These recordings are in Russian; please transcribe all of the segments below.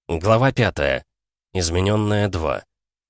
Глава 5. Измененная 2.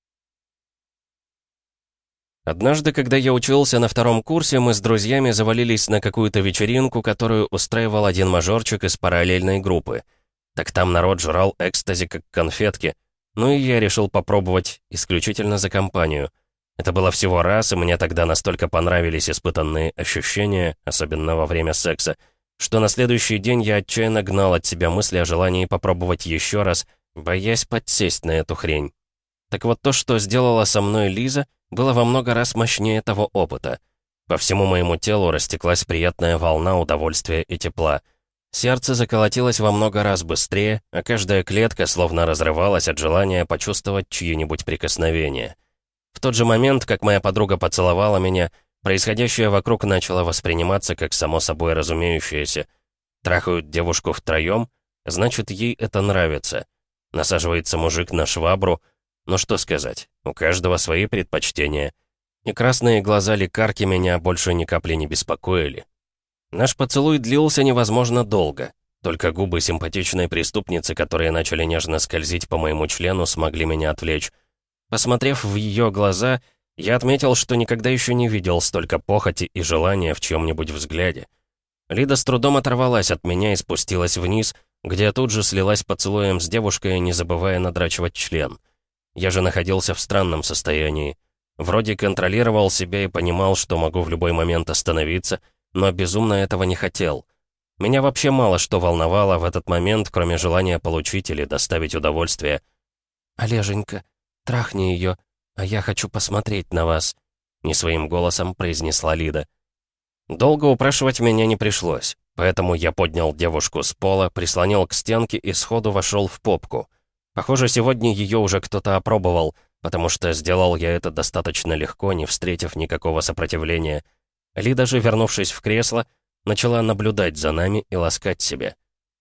Однажды, когда я учился на втором курсе, мы с друзьями завалились на какую-то вечеринку, которую устраивал один мажорчик из параллельной группы. Так там народ жрал экстази как конфетки. Ну и я решил попробовать, исключительно за компанию. Это было всего раз, и мне тогда настолько понравились испытанные ощущения, особенно во время секса, что на следующий день я отчаянно гнал от себя мысли о желании попробовать еще раз, боясь подсесть на эту хрень. Так вот то, что сделала со мной Лиза, было во много раз мощнее того опыта. По всему моему телу растеклась приятная волна удовольствия и тепла. Сердце заколотилось во много раз быстрее, а каждая клетка словно разрывалась от желания почувствовать чьи-нибудь прикосновения. В тот же момент, как моя подруга поцеловала меня, происходящее вокруг начало восприниматься как само собой разумеющееся. Трахают девушку втроем, значит, ей это нравится. Насаживается мужик на швабру. Ну что сказать, у каждого свои предпочтения. И красные глаза лекарки меня больше ни капли не беспокоили. Наш поцелуй длился невозможно долго. Только губы симпатичной преступницы, которые начали нежно скользить по моему члену, смогли меня отвлечь. Посмотрев в ее глаза, я отметил, что никогда еще не видел столько похоти и желания в чьем-нибудь взгляде. Лида с трудом оторвалась от меня и спустилась вниз, где тут же слилась поцелуем с девушкой, не забывая надрачивать член. Я же находился в странном состоянии. Вроде контролировал себя и понимал, что могу в любой момент остановиться, но безумно этого не хотел. Меня вообще мало что волновало в этот момент, кроме желания получить или доставить удовольствие. «Олеженька, трахни ее, а я хочу посмотреть на вас», — не своим голосом произнесла Лида. Долго упрашивать меня не пришлось, поэтому я поднял девушку с пола, прислонил к стенке и сходу вошел в попку. Похоже, сегодня ее уже кто-то опробовал, потому что сделал я это достаточно легко, не встретив никакого сопротивления. Лида же, вернувшись в кресло, начала наблюдать за нами и ласкать себя.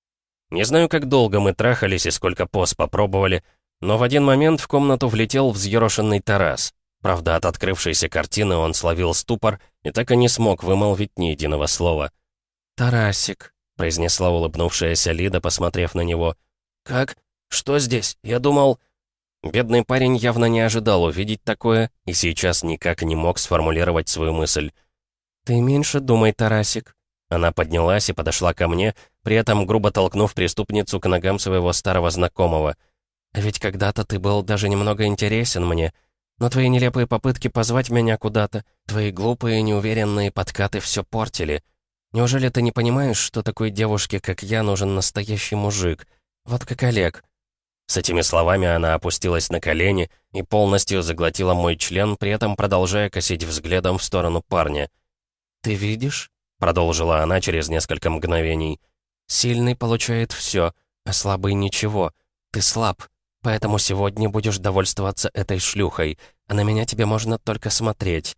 Не знаю, как долго мы трахались и сколько поз попробовали, но в один момент в комнату влетел взъерошенный Тарас. Правда, от открывшейся картины он словил ступор и так и не смог вымолвить ни единого слова. «Тарасик», — произнесла улыбнувшаяся Лида, посмотрев на него. «Как? Что здесь? Я думал...» Бедный парень явно не ожидал увидеть такое и сейчас никак не мог сформулировать свою мысль. «Ты меньше думай, Тарасик». Она поднялась и подошла ко мне, при этом грубо толкнув преступницу к ногам своего старого знакомого. «А ведь когда-то ты был даже немного интересен мне. Но твои нелепые попытки позвать меня куда-то, твои глупые неуверенные подкаты все портили. Неужели ты не понимаешь, что такой девушке, как я, нужен настоящий мужик? Вот как Олег». С этими словами она опустилась на колени и полностью заглотила мой член, при этом продолжая косить взглядом в сторону парня. «Ты видишь?» — продолжила она через несколько мгновений. «Сильный получает все, а слабый ничего. Ты слаб, поэтому сегодня будешь довольствоваться этой шлюхой, а на меня тебе можно только смотреть».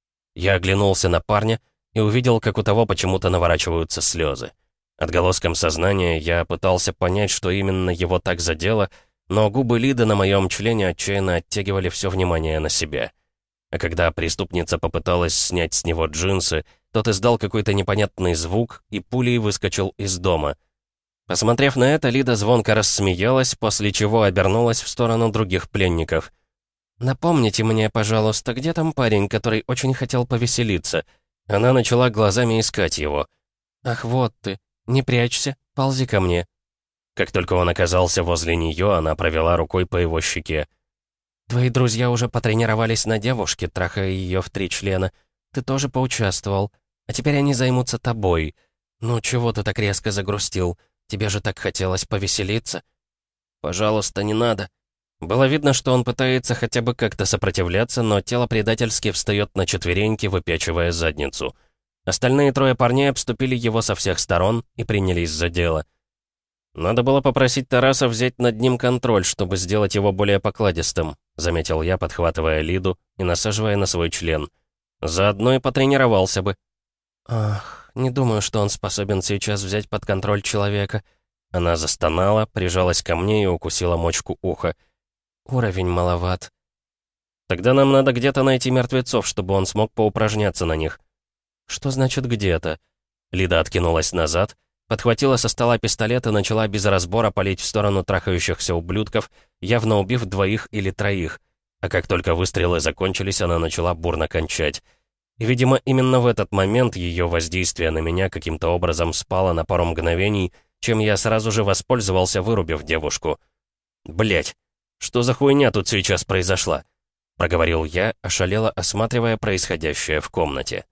Я оглянулся на парня и увидел, как у того почему-то наворачиваются слезы. Отголоском сознания я пытался понять, что именно его так задело, но губы Лиды на моем члене отчаянно оттягивали все внимание на себя. А когда преступница попыталась снять с него джинсы, тот издал какой-то непонятный звук и пулей выскочил из дома. Посмотрев на это, Лида звонко рассмеялась, после чего обернулась в сторону других пленников. «Напомните мне, пожалуйста, где там парень, который очень хотел повеселиться?» Она начала глазами искать его. «Ах, вот ты! Не прячься, ползи ко мне». Как только он оказался возле нее, она провела рукой по его щеке. «Твои друзья уже потренировались на девушке, трахая ее в 3 члена. Ты тоже поучаствовал. А теперь они займутся тобой. Ну, чего ты так резко загрустил? Тебе же так хотелось повеселиться». «Пожалуйста, не надо». Было видно, что он пытается хотя бы как-то сопротивляться, но тело предательски встает на четвереньки, выпячивая задницу. Остальные 3 парней обступили его со всех сторон и принялись за дело. «Надо было попросить Тараса взять над ним контроль, чтобы сделать его более покладистым», заметил я, подхватывая Лиду и насаживая на свой член. «Заодно и потренировался бы». «Ах, не думаю, что он способен сейчас взять под контроль человека». Она застонала, прижалась ко мне и укусила мочку уха. «Уровень маловат». «Тогда нам надо где-то найти мертвецов, чтобы он смог поупражняться на них». «Что значит «где-то»?» Лида откинулась назад подхватила со стола пистолет и начала без разбора палить в сторону трахающихся ублюдков, явно убив 2 или 3. А как только выстрелы закончились, она начала бурно кончать. И, видимо, именно в этот момент ее воздействие на меня каким-то образом спало на пару мгновений, чем я сразу же воспользовался, вырубив девушку. Блять, что за хуйня тут сейчас произошла?» — проговорил я, ошалело осматривая происходящее в комнате.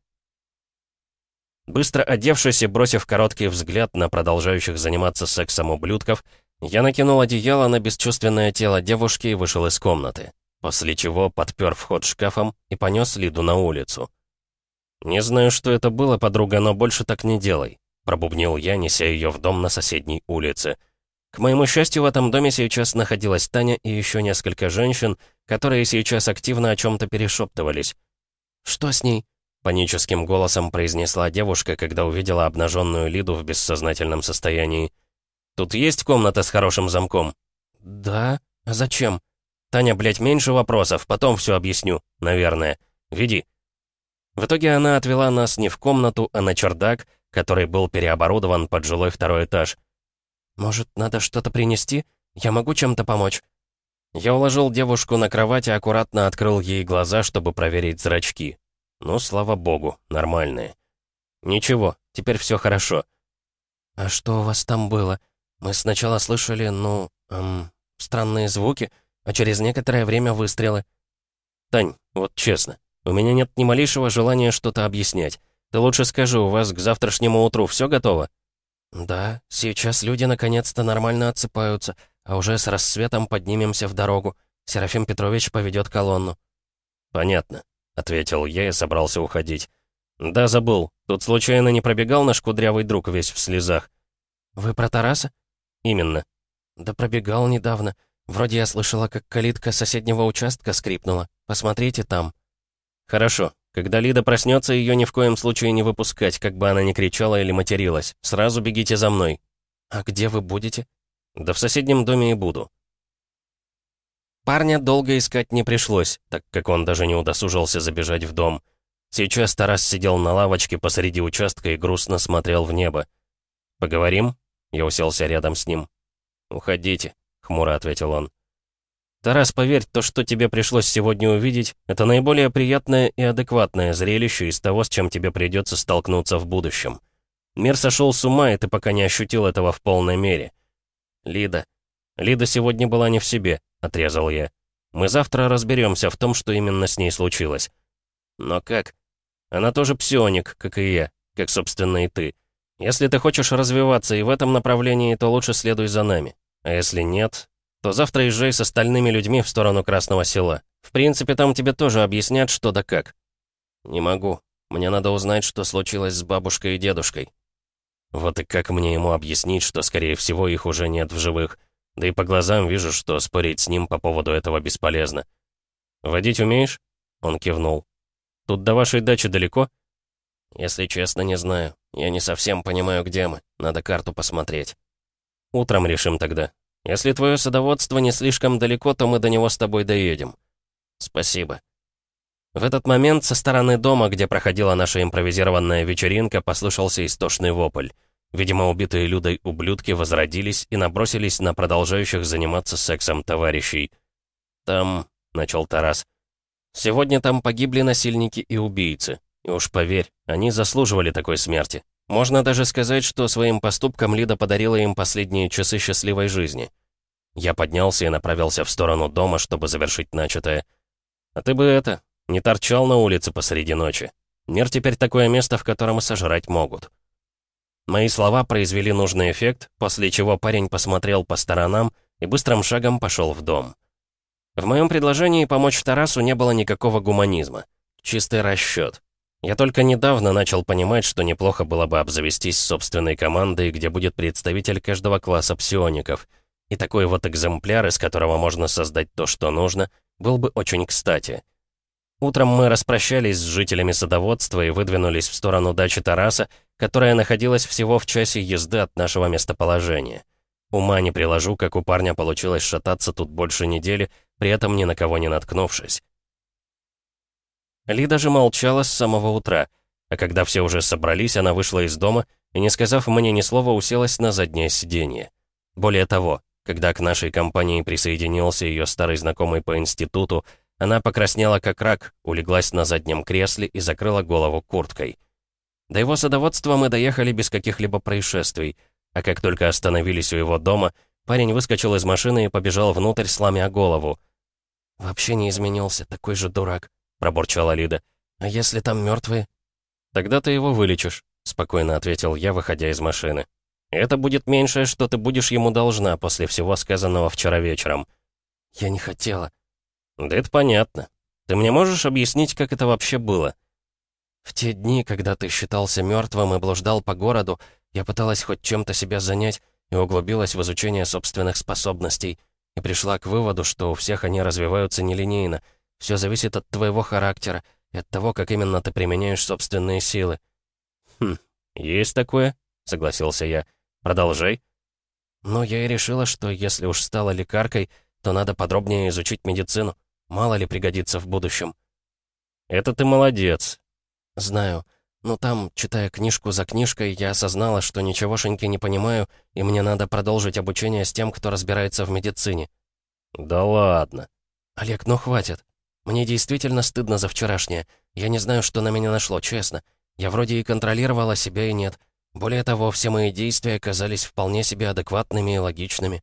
Быстро одевшись и бросив короткий взгляд на продолжающих заниматься сексом ублюдков, я накинул одеяло на бесчувственное тело девушки и вышел из комнаты, после чего подпер вход шкафом и понес Лиду на улицу. «Не знаю, что это было, подруга, но больше так не делай», — пробубнил я, неся ее в дом на соседней улице. К моему счастью, в этом доме сейчас находилась Таня и еще несколько женщин, которые сейчас активно о чем-то перешептывались. «Что с ней?» — паническим голосом произнесла девушка, когда увидела обнаженную Лиду в бессознательном состоянии. «Тут есть комната с хорошим замком?» «Да? А зачем?» «Таня, блядь, меньше вопросов, потом все объясню, наверное. Веди». В итоге она отвела нас не в комнату, а на чердак, который был переоборудован под жилой 2-й этаж. «Может, надо что-то принести? Я могу чем-то помочь?» Я уложил девушку на кровать и аккуратно открыл ей глаза, чтобы проверить зрачки. Ну, слава богу, нормальные. «Ничего, теперь все хорошо». «А что у вас там было? Мы сначала слышали, странные звуки, а через некоторое время выстрелы». «Тань, вот честно, у меня нет ни малейшего желания что-то объяснять. Ты лучше скажи, у вас к завтрашнему утру все готово?» «Да, сейчас люди наконец-то нормально отсыпаются, а уже с рассветом поднимемся в дорогу. Серафим Петрович поведет колонну». «Понятно», — ответил я и собрался уходить. «Да, забыл. Тут случайно не пробегал наш кудрявый друг весь в слезах?» «Вы про Тараса?» «Именно». «Да пробегал недавно. Вроде я слышала, как калитка соседнего участка скрипнула. Посмотрите там». «Хорошо. Когда Лида проснется, ее ни в коем случае не выпускать, как бы она ни кричала или материлась. Сразу бегите за мной». «А где вы будете?» «Да в соседнем доме и буду». Парня долго искать не пришлось, так как он даже не удосужился забежать в дом. Сейчас Тарас сидел на лавочке посреди участка и грустно смотрел в небо. «Поговорим?» Я уселся рядом с ним. «Уходите», — хмуро ответил он. «Тарас, поверь, то, что тебе пришлось сегодня увидеть, это наиболее приятное и адекватное зрелище из того, с чем тебе придется столкнуться в будущем. Мир сошел с ума, и ты пока не ощутил этого в полной мере. Лида сегодня была не в себе», — отрезал я. «Мы завтра разберемся в том, что именно с ней случилось». «Но как? Она тоже псионик, как и я, как, собственно, и ты. Если ты хочешь развиваться и в этом направлении, то лучше следуй за нами. А если нет, то завтра езжай с остальными людьми в сторону Красного Села. В принципе, там тебе тоже объяснят, что да как». «Не могу. Мне надо узнать, что случилось с бабушкой и дедушкой». Вот и как мне ему объяснить, что, скорее всего, их уже нет в живых? Да и по глазам вижу, что спорить с ним по поводу этого бесполезно. «Водить умеешь?» Он кивнул. «Тут до вашей дачи далеко?» «Если честно, не знаю. Я не совсем понимаю, где мы. Надо карту посмотреть». «Утром решим тогда. Если твое садоводство не слишком далеко, то мы до него с тобой доедем». «Спасибо». В этот момент со стороны дома, где проходила наша импровизированная вечеринка, послышался истошный вопль. Видимо, убитые Людой ублюдки возродились и набросились на продолжающих заниматься сексом товарищей. «Там...» — начал Тарас. «Сегодня там погибли насильники и убийцы. И уж поверь, они заслуживали такой смерти. Можно даже сказать, что своим поступком Лида подарила им последние часы счастливой жизни». Я поднялся и направился в сторону дома, чтобы завершить начатое. «А ты бы не торчал на улице посреди ночи. Мир теперь такое место, в котором и сожрать могут». Мои слова произвели нужный эффект, после чего парень посмотрел по сторонам и быстрым шагом пошел в дом. В моем предложении помочь Тарасу не было никакого гуманизма. Чистый расчет. Я только недавно начал понимать, что неплохо было бы обзавестись собственной командой, где будет представитель каждого класса псиоников. И такой вот экземпляр, из которого можно создать то, что нужно, был бы очень кстати. Утром мы распрощались с жителями садоводства и выдвинулись в сторону дачи Тараса, которая находилась всего в часе езды от нашего местоположения. Ума не приложу, как у парня получилось шататься тут больше недели, при этом ни на кого не наткнувшись. Лида же молчала с самого утра, а когда все уже собрались, она вышла из дома и, не сказав мне ни слова, уселась на заднее сиденье. Более того, когда к нашей компании присоединился ее старый знакомый по институту, она покраснела как рак, улеглась на заднем кресле и закрыла голову курткой. До его садоводства мы доехали без каких-либо происшествий, а как только остановились у его дома, парень выскочил из машины и побежал внутрь, сломя голову. «Вообще не изменился, такой же дурак», — пробурчала Лида. «А если там мертвые?» «Тогда ты его вылечишь», — спокойно ответил я, выходя из машины. «Это будет меньшее, что ты будешь ему должна после всего сказанного вчера вечером». «Я не хотела». «Да это понятно. Ты мне можешь объяснить, как это вообще было?» «В те дни, когда ты считался мертвым и блуждал по городу, я пыталась хоть чем-то себя занять и углубилась в изучение собственных способностей, и пришла к выводу, что у всех они развиваются нелинейно. Все зависит от твоего характера и от того, как именно ты применяешь собственные силы». «Хм, есть такое», — согласился я. «Продолжай». «Ну, я и решила, что если уж стала лекаркой, то надо подробнее изучить медицину. Мало ли пригодится в будущем». «Это ты молодец». «Знаю. Но там, читая книжку за книжкой, я осознала, что ничегошеньки не понимаю, и мне надо продолжить обучение с тем, кто разбирается в медицине». «Да ладно». «Олег, ну хватит. Мне действительно стыдно за вчерашнее. Я не знаю, что на меня нашло, честно. Я вроде и контролировала себя, и нет. Более того, все мои действия оказались вполне себе адекватными и логичными».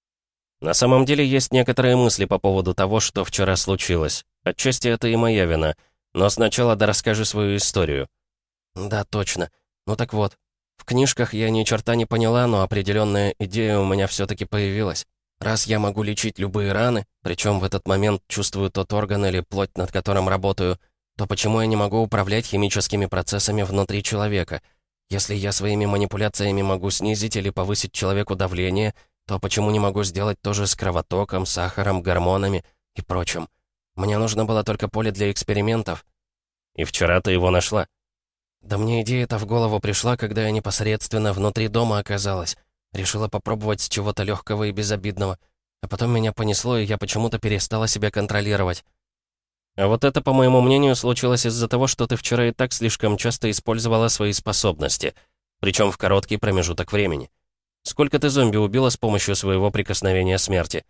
«На самом деле есть некоторые мысли по поводу того, что вчера случилось. Отчасти это и моя вина. Но сначала да расскажи свою историю». «Да, точно. Ну так вот, в книжках я ни черта не поняла, но определенная идея у меня все-таки появилась. Раз я могу лечить любые раны, причем в этот момент чувствую тот орган или плоть, над которым работаю, то почему я не могу управлять химическими процессами внутри человека? Если я своими манипуляциями могу снизить или повысить человеку давление, то почему не могу сделать то же с кровотоком, сахаром, гормонами и прочим? Мне нужно было только поле для экспериментов». «И вчера ты его нашла?» «Да мне идея-то в голову пришла, когда я непосредственно внутри дома оказалась. Решила попробовать с чего-то легкого и безобидного. А потом меня понесло, и я почему-то перестала себя контролировать». «А вот это, по моему мнению, случилось из-за того, что ты вчера и так слишком часто использовала свои способности, причем в короткий промежуток времени. Сколько ты зомби убила с помощью своего прикосновения смерти?»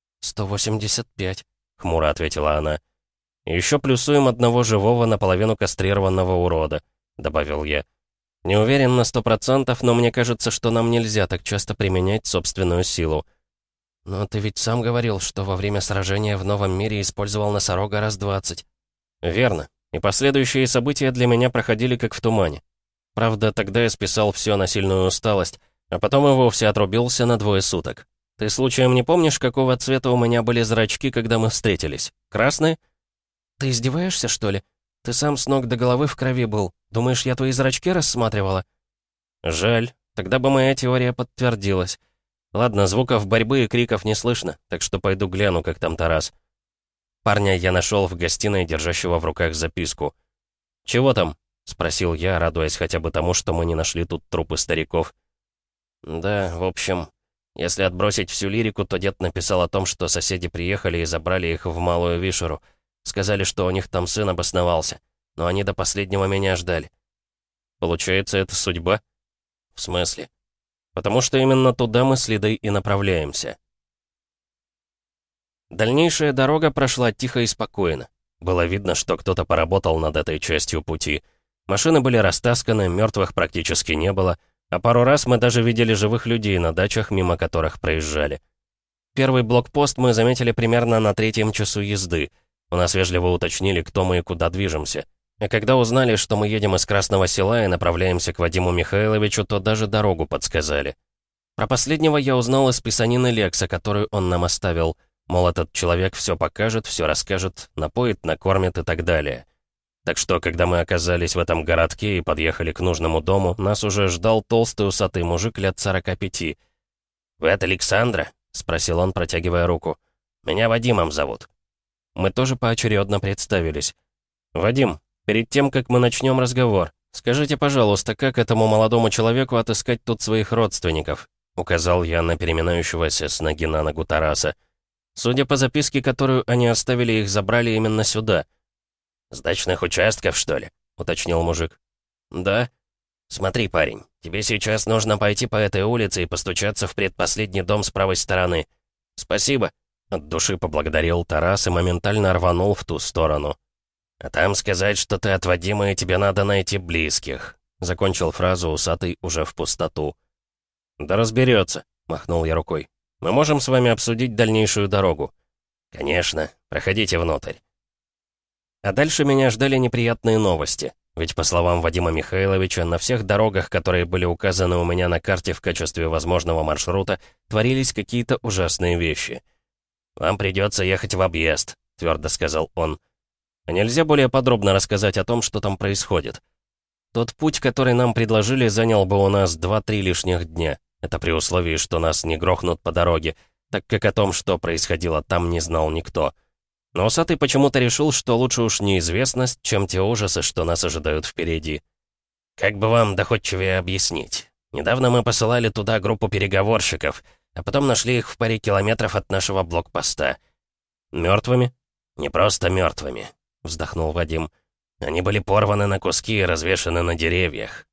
«185», — хмуро ответила она. «Еще плюсуем одного живого, наполовину кастрированного урода», — добавил я. «Не уверен на 100%, но мне кажется, что нам нельзя так часто применять собственную силу». «Но ты ведь сам говорил, что во время сражения в новом мире использовал носорога раз 20. «Верно. И последующие события для меня проходили как в тумане. Правда, тогда я списал все на сильную усталость, а потом и вовсе отрубился на 2 суток. Ты случаем не помнишь, какого цвета у меня были зрачки, когда мы встретились? Красные?» «Ты издеваешься, что ли? Ты сам с ног до головы в крови был. Думаешь, я твои зрачки рассматривала?» «Жаль. Тогда бы моя теория подтвердилась. Ладно, звуков борьбы и криков не слышно, так что пойду гляну, как там Тарас». Парня я нашел в гостиной, держащего в руках записку. «Чего там?» — спросил я, радуясь хотя бы тому, что мы не нашли тут трупы стариков. «Да, в общем, если отбросить всю лирику, то дед написал о том, что соседи приехали и забрали их в Малую Вишеру. Сказали, что у них там сын обосновался, но они до последнего меня ждали». «Получается, это судьба?» «В смысле?» «Потому что именно туда мы с Лидой и направляемся». Дальнейшая дорога прошла тихо и спокойно. Было видно, что кто-то поработал над этой частью пути. Машины были растасканы, мертвых практически не было, а пару раз мы даже видели живых людей на дачах, мимо которых проезжали. Первый блокпост мы заметили примерно на 3-м часу езды. У нас вежливо уточнили, кто мы и куда движемся. А когда узнали, что мы едем из Красного Села и направляемся к Вадиму Михайловичу, то даже дорогу подсказали. Про последнего я узнал из писанины Лекса, которую он нам оставил. Мол, этот человек все покажет, все расскажет, напоит, накормит и так далее. Так что, когда мы оказались в этом городке и подъехали к нужному дому, нас уже ждал толстый усатый мужик лет 45. «Вы от Александра?» — спросил он, протягивая руку. «Меня Вадимом зовут». Мы тоже поочередно представились. «Вадим, перед тем, как мы начнем разговор, скажите, пожалуйста, как этому молодому человеку отыскать тут своих родственников?» — указал я на переминающегося с ноги на ногу Тараса. «Судя по записке, которую они оставили, их забрали именно сюда». «С дачных участков, что ли?» — уточнил мужик. «Да». «Смотри, парень, тебе сейчас нужно пойти по этой улице и постучаться в предпоследний дом с правой стороны». «Спасибо», — от души поблагодарил Тарас и моментально рванул в ту сторону. «А там сказать, что ты от Вадима и тебе надо найти близких», — закончил фразу усатый уже в пустоту. «Да разберется», — махнул я рукой. «Мы можем с вами обсудить дальнейшую дорогу». «Конечно, проходите внутрь». А дальше меня ждали неприятные новости. Ведь, по словам Вадима Михайловича, на всех дорогах, которые были указаны у меня на карте в качестве возможного маршрута, творились какие-то ужасные вещи. «Вам придется ехать в объезд», — твердо сказал он. «А нельзя более подробно рассказать о том, что там происходит?» Тот путь, который нам предложили, занял бы у нас 2-3 лишних дня. Это при условии, что нас не грохнут по дороге, так как о том, что происходило там, не знал никто. Но усатый почему-то решил, что лучше уж неизвестность, чем те ужасы, что нас ожидают впереди. Как бы вам доходчивее объяснить? Недавно мы посылали туда группу переговорщиков, а потом нашли их в паре километров от нашего блокпоста. Мертвыми? Не просто мертвыми, вздохнул Вадим. Они были порваны на куски и развешаны на деревьях.